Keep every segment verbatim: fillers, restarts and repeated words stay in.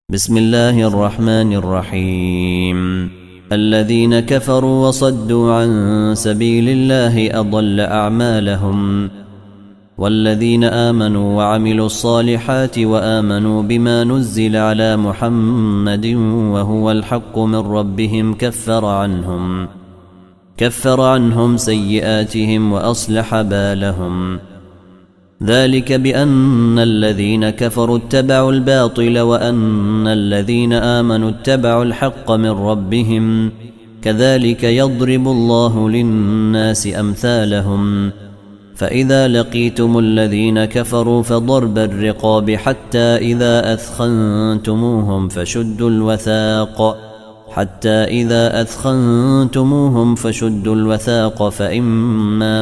بسم الله الرحمن الرحيم. الذين كفروا وصدوا عن سبيل الله أضل أعمالهم، والذين آمنوا وعملوا الصالحات وآمنوا بما نزل على محمد وهو الحق من ربهم كفر عنهم كفر عنهم سيئاتهم وأصلح بالهم. ذلك بأن الذين كفروا اتبعوا الباطل وأن الذين آمنوا اتبعوا الحق من ربهم، كذلك يضرب الله للناس أمثالهم. فإذا لقيتم الذين كفروا فضرب الرقاب حتى إذا أثخنتموهم فشدوا الوثاق حتى إذا أثخنتموهم فشدوا الوثاق فإما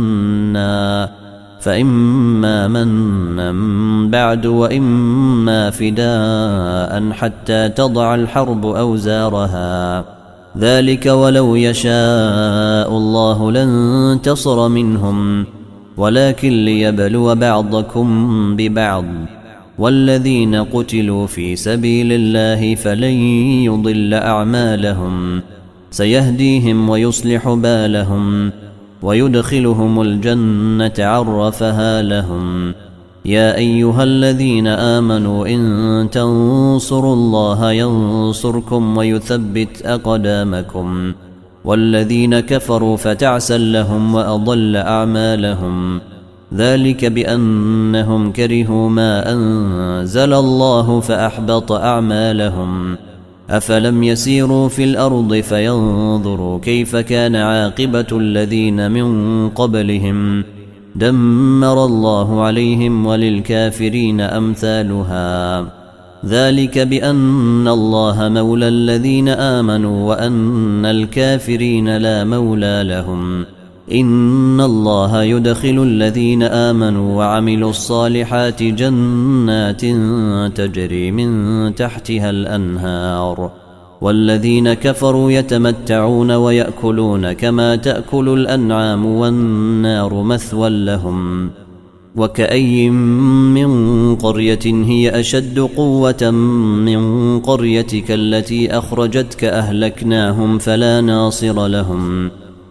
منا فإما منا بعد وإما فداء حتى تضع الحرب أوزارها. ذلك ولو يشاء الله لانتصر منهم، ولكن ليبلو بعضكم ببعض. والذين قتلوا في سبيل الله فلن يضل أعمالهم، سيهديهم ويصلح بالهم ويدخلهم الجنة عرفها لهم. يا أيها الذين آمنوا إن تنصروا الله ينصركم ويثبت أقدامكم. والذين كفروا فتعسا لهم وأضل أعمالهم. ذلك بأنهم كرهوا ما أنزل الله فأحبط أعمالهم. أفلم يسيروا في الأرض فينظروا كيف كان عاقبة الذين من قبلهم، دمر الله عليهم وللكافرين أمثالها. ذلك بأن الله مولى الذين آمنوا وأن الكافرين لا مولى لهم. إن الله يدخل الذين آمنوا وعملوا الصالحات جنات تجري من تحتها الأنهار، والذين كفروا يتمتعون ويأكلون كما تأكل الأنعام والنار مثوى لهم. وكأي من قرية هي أشد قوة من قريتك التي أخرجتك أهلكناهم فلا ناصر لهم.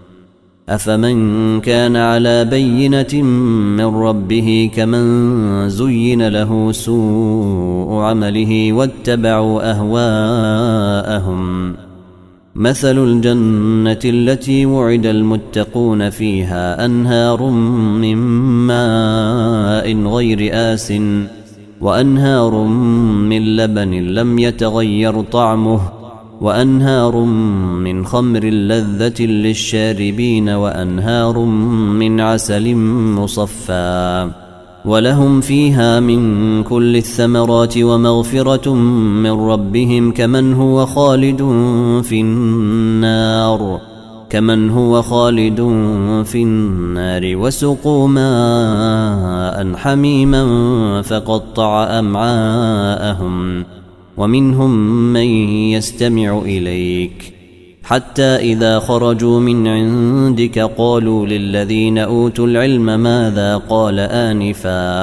أفمن كان على بينة من ربه كمن زين له سوء عمله واتبعوا أهواءهم. مثل الجنة التي وعد المتقون فيها أنهار من ماء غير آس وأنهار من لبن لم يتغير طعمه وأنهار من خمر لذة للشاربين وأنهار من عسل مصفى، ولهم فيها من كل الثمرات ومغفرة من ربهم كمن هو خالد في النار كمن هو خالد في النار وسقوا ماء حميما فقطع أمعاءهم. ومنهم من يستمع إليك حتى إذا خرجوا من عندك قالوا للذين أوتوا العلم ماذا قال آنفا،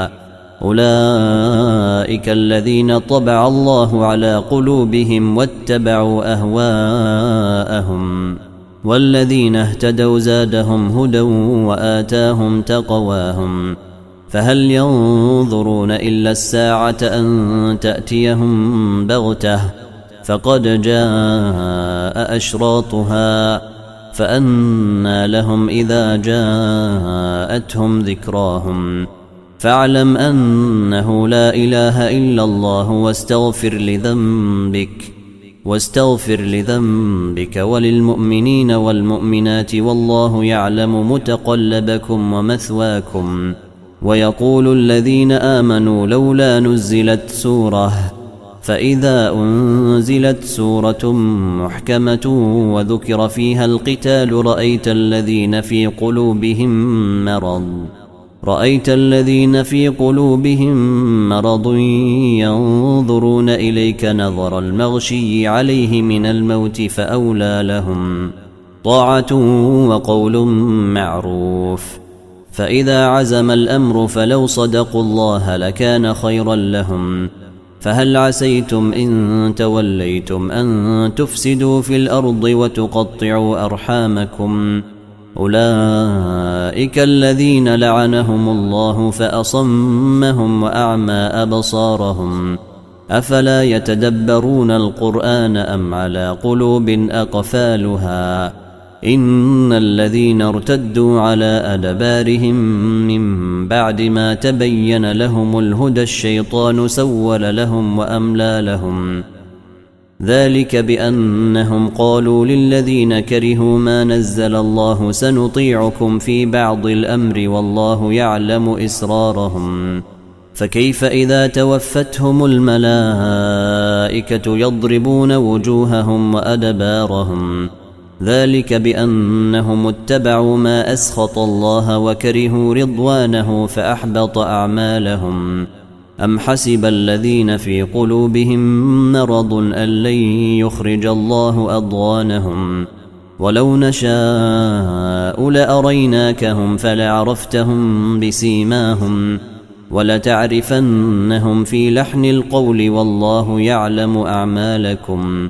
أولئك الذين طبع الله على قلوبهم واتبعوا أهواءهم. والذين اهتدوا زادهم هدى وآتاهم تقواهم. فهل ينظرون إلا الساعة أن تأتيهم بغتة فقد جاء أشراطها، فأنى لهم إذا جاءتهم ذكراهم. فاعلم أنه لا إله إلا الله واستغفر لذنبك واستغفر لذنبك وللمؤمنين والمؤمنات والله يعلم متقلبكم ومثواكم. ويقول الذين آمنوا لولا نزلت سورة، فإذا أنزلت سورة محكمة وذكر فيها القتال رأيت الذين في قلوبهم مرض رأيت الذين في قلوبهم مرض ينظرون إليك نظر المغشي عليه من الموت فأولى لهم طاعة وقول معروف. فإذا عزم الأمر فلو صدقوا الله لكان خيرا لهم. فهل عسيتم إن توليتم أن تفسدوا في الأرض وتقطعوا أرحامكم أولئك الذين لعنهم الله فأصمهم وأعمى أبصارهم أفلا يتدبرون القرآن أم على قلوب أقفالها إن الذين ارتدوا على أدبارهم من بعد ما تبين لهم الهدى الشيطان سول لهم وأملى لهم ذلك بأنهم قالوا للذين كرهوا ما نزل الله سنطيعكم في بعض الأمر والله يعلم إسرارهم فكيف إذا توفتهم الملائكة يضربون وجوههم وأدبارهم ذلك بأنهم اتبعوا ما أسخط الله وكرهوا رضوانه فأحبط أعمالهم أم حسب الذين في قلوبهم مرض أن لن يخرج الله أضغانهم ولو نشاء لأريناكهم فلعرفتهم بسيماهم ولتعرفنهم في لحن القول والله يعلم أعمالكم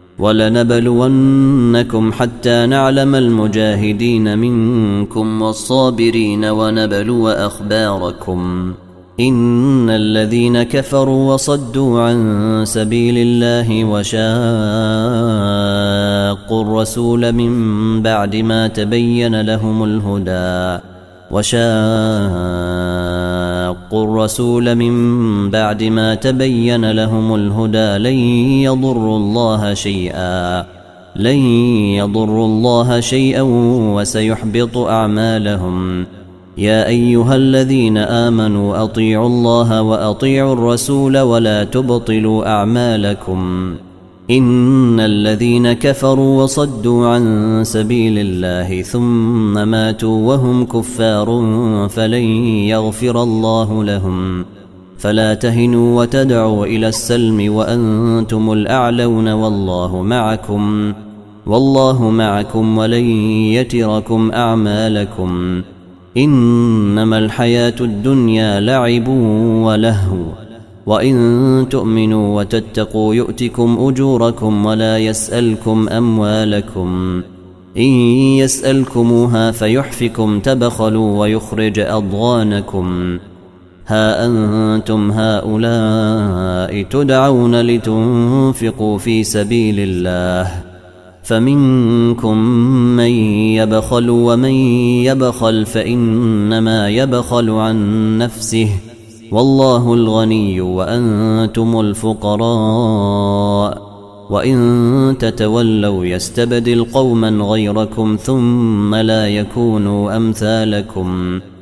ولنبلونكم حتى نعلم المجاهدين منكم والصابرين ونبلو أخباركم إن الذين كفروا وصدوا عن سبيل الله وشاقوا الرسول من بعد ما تبين لهم الهدى وشاقوا الرسول من بعد ما تبين لهم الهدى لن يضروا الله شيئا لن يضروا الله شيئا وسيحبط أعمالهم يا أيها الذين آمنوا أطيعوا الله وأطيعوا الرسول ولا تبطلوا أعمالكم إن الذين كفروا وصدوا عن سبيل الله ثم ماتوا وهم كفار فلن يغفر الله لهم فلا تهنوا وتدعوا إلى السلم وأنتم الأعلون والله معكم والله معكم ولن يتركم أعمالكم إنما الحياة الدنيا لعب ولهو وإن تؤمنوا وتتقوا يؤتكم أجوركم ولا يسألكم أموالكم إن يسألكموها فيحفكم تبخلوا ويخرج أضغانكم ها أنتم هؤلاء تدعون لتنفقوا في سبيل الله فمنكم من يبخل ومن يبخل فإنما يبخل عن نفسه والله الغني وأنتم الفقراء وإن تتولوا يستبدل قوما غيركم ثم لا يكونوا أمثالكم